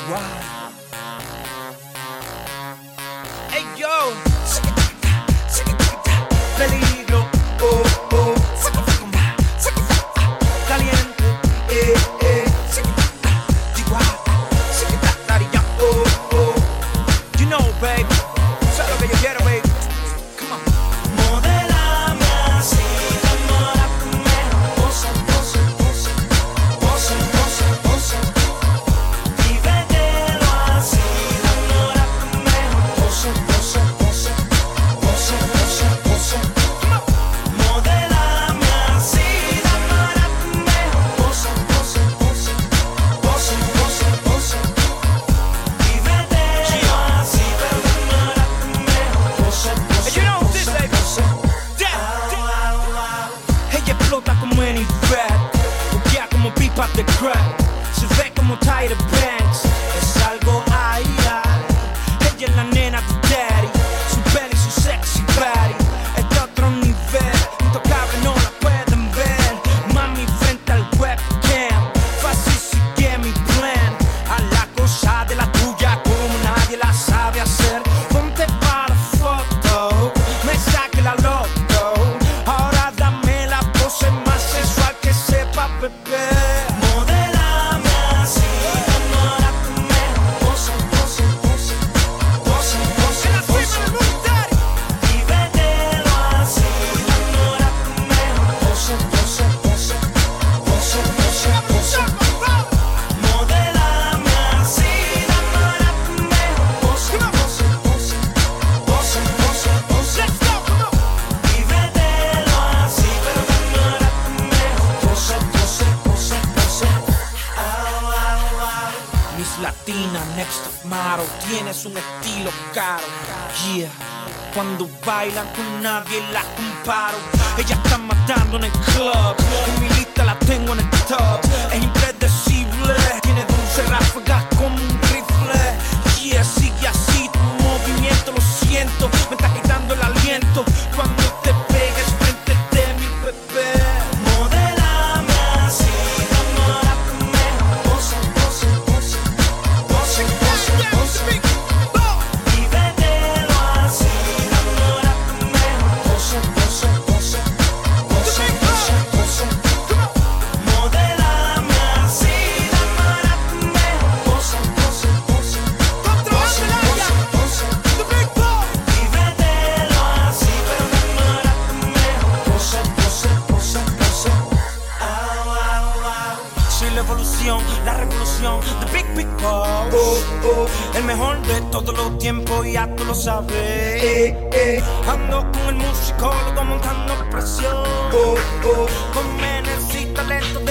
Hey yo, peligro, oh, oh, caliente, oh, oh. You know, baby, sabes lo que yo quiero, baby. Come on. Modélame así, enamórame, pose, pose, pose, pose, pose, pose. Vívetelo así, enamórame, pose, pose, pose, pose, pose, pose. Modélame así, enamórame, pose, pose, pose, pose, pose, pose. Vívetelo así, enamórame, pose, pose. You know this, baby. Ella explota como any rat, buquea como pipa de crack, se ve como Tyra Banks, es algo ay, ay. Ella es la nena de daddy, su belly, su sexy body, es de otro nivel, intocable no la pueden ver, mami frente al webcam, fácil sigue mi plan, a la cosa de la tuya como nadie la sabe hacer, ponte para foto, me saque la loto, ahora dame la pose más sensual que sepa beber. Modélame así, enamórame, pose, pose, pose, pose, pose, pose. Vívetelo así, enamórame, pose, pose, pose, pose, pose, pose. Modélame así, enamórame, pose, pose, pose, pose, pose, pose. Vívetelo así, enamórame, pose, pose, pose, pose. Miss Latina, next top model, tienes un estilo caro. Yeah, cuando bailan con nadie la comparo. Ella está matando en el club, en mi lista la tengo en el top. Es impredecible, tiene dulce ráfagas como un rifle. Yeah, sigue así tu movimiento, lo siento, me está quitando el aliento. Cuando te pegues frente de mi bebé. Modélame así, enamórame, pose, pose, pose, pose, pose, pose. Vívetelo así, enamórame, pose, pose, pose, pose, pose, pose. Modélame así, enamórame, pose, pose, pose, pose, pose, pose. Vívetelo así, enamórame, pose, pose, pose, pose. Soy la evolución, la revolución, the big boss. El mejor de todos los tiempos, ya tú lo sabes. Ando con el musicólogo montando presión. Con menes y talento